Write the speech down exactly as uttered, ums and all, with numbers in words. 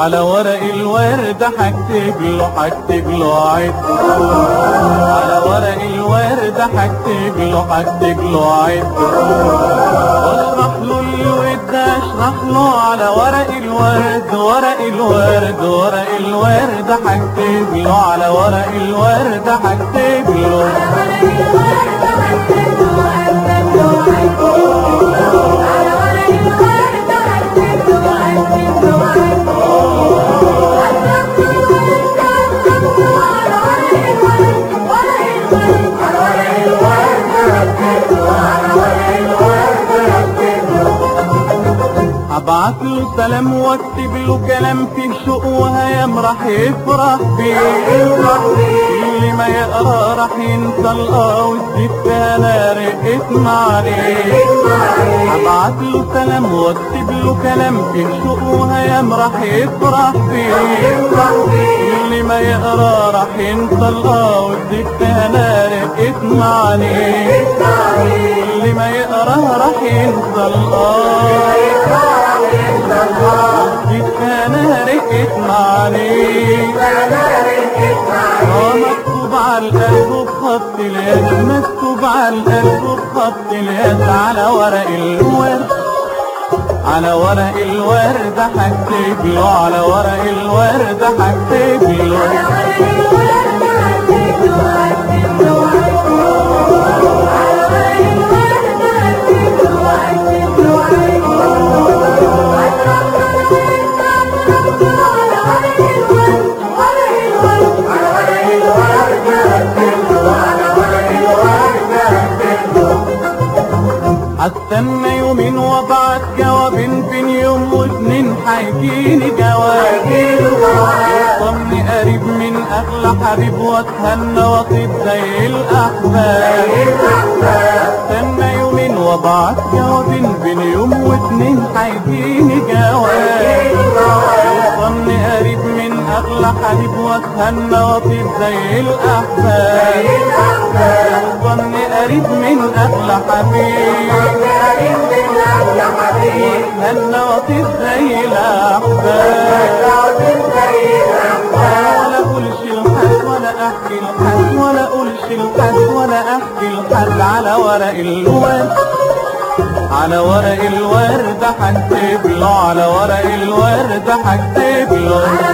على ورق الورد هكتب له هكتب له عد. على ورق الورد هكتب له هكتب له عد. واشرح له الود اشرح له على ورق الورد ورق الورد ورق الورد هكتب له على ورق الورد هكتب له ابعت له سلام واكتب له كلام فيه شوق وهيام راح يفرح بيه. اللي ما يقرا راح ينسى الاه وتزيد فيها انا رقت عليه. ابعت له سلام واكتب له كلام فيه شوق وهيام راح يفرح بيه. اللي ما يقرا راح ينسى الاه وتزيد فيها انا رقت عليه. اللي ما يقرا راح ينسى الاه انا ركت معانيك مكتوب على القلب بخط اليد مكتوب على القلب بخط اليد على ورق الورد على ورق الورد هكتب له على ورق الورد هكتب له هستنى يومين وابعت جوابين بين يوم واتنين هيجيني جواب. وصلني قريب من اغلى حبيب واتهنى واطيب زي الاحباب. هستنى يومين وابعت جوابين بين يوم واتنين هيجيني جواب. وصلني قريب من اغلى حبيب واتهنى واطيب زي الاحباب. وصلني قريب من اغلى حبيب واتهنى واطيب زي الاحباب. ولا اقولش لحد ولا احكي لحد ولا اقولش لحد ولا احكي لحد على ورق الورد على ورق الورد هكتب له على ورق الورد هكتب له